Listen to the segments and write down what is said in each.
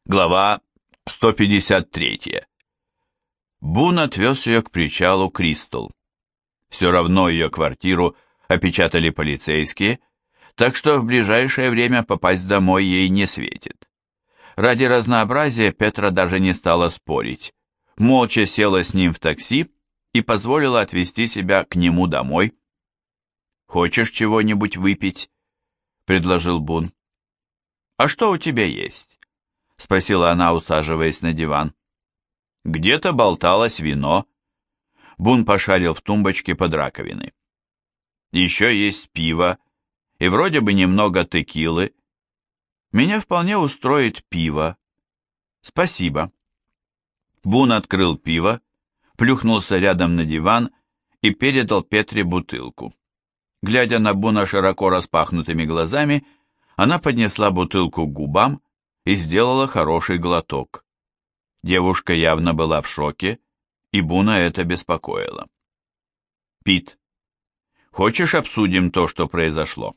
Глава 153. Бун отвез ее к причалу Кристал. Все равно ее квартиру опечатали полицейские, так что в ближайшее время попасть домой ей не светит. Ради разнообразия Петра даже не стала спорить, молча села с ним в такси и позволила отвезти себя к нему домой. «Хочешь чего-нибудь выпить?» — предложил Бун. «А что у тебя есть?» — спросила она, усаживаясь на диван. Где-то болталось вино. Бун пошарил в тумбочке под раковиной. Еще есть пиво и вроде бы немного текилы. Меня вполне устроит пиво. Спасибо. Бун открыл пиво, плюхнулся рядом на диван и передал Петре бутылку. Глядя на Буна широко распахнутыми глазами, она поднесла бутылку к губам и сделала хороший глоток. Девушка явно была в шоке, и Буна это беспокоило. «Пит, хочешь обсудим то, что произошло?»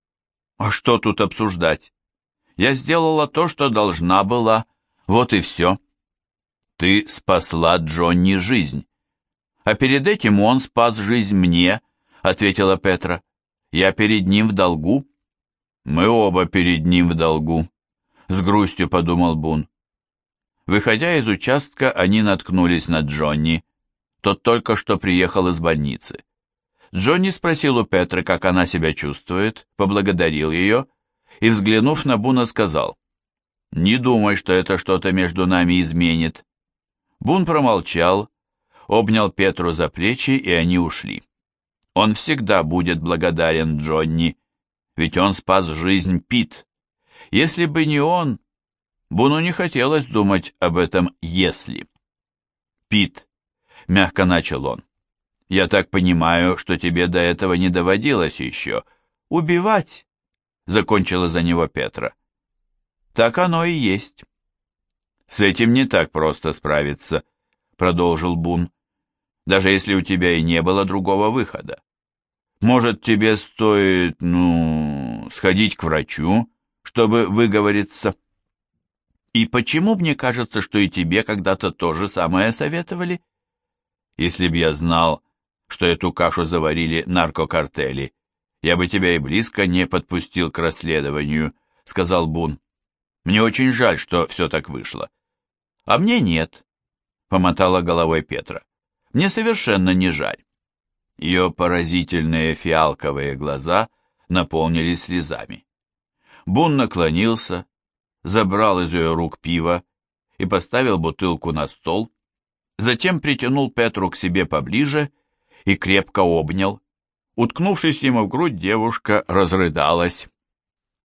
«А что тут обсуждать? Я сделала то, что должна была, вот и все». «Ты спасла Джонни жизнь, а перед этим он спас жизнь мне», — ответила Петра. «Я перед ним в долгу». «Мы оба перед ним в долгу», — с грустью подумал Бун. Выходя из участка, они наткнулись на Джонни. Тот только что приехал из больницы. Джонни спросил у Петры, как она себя чувствует, поблагодарил ее и, взглянув на Буна, сказал: «Не думай, что это что-то между нами изменит». Бун промолчал, обнял Петру за плечи, и они ушли. Он всегда будет благодарен Джонни, ведь он спас жизнь Пит. Если бы не он, Буну не хотелось думать об этом «если». «Пит», — мягко начал он, — «я так понимаю, что тебе до этого не доводилось еще убивать», — закончила за него Петра. «Так оно и есть». «С этим не так просто справиться», — продолжил Бун, «даже если у тебя и не было другого выхода. Может, тебе стоит, сходить к врачу, чтобы выговориться?» «И почему мне кажется, что и тебе когда-то то же самое советовали?» «Если б я знал, что эту кашу заварили наркокартели, я бы тебя и близко не подпустил к расследованию», — сказал Бун. «Мне очень жаль, что все так вышло». «А мне нет», — помотала головой Петра. «Мне совершенно не жаль». Ее поразительные фиалковые глаза наполнились слезами. Бун наклонился, забрал из ее рук пиво и поставил бутылку на стол, затем притянул Петру к себе поближе и крепко обнял. Уткнувшись ему в грудь, девушка разрыдалась.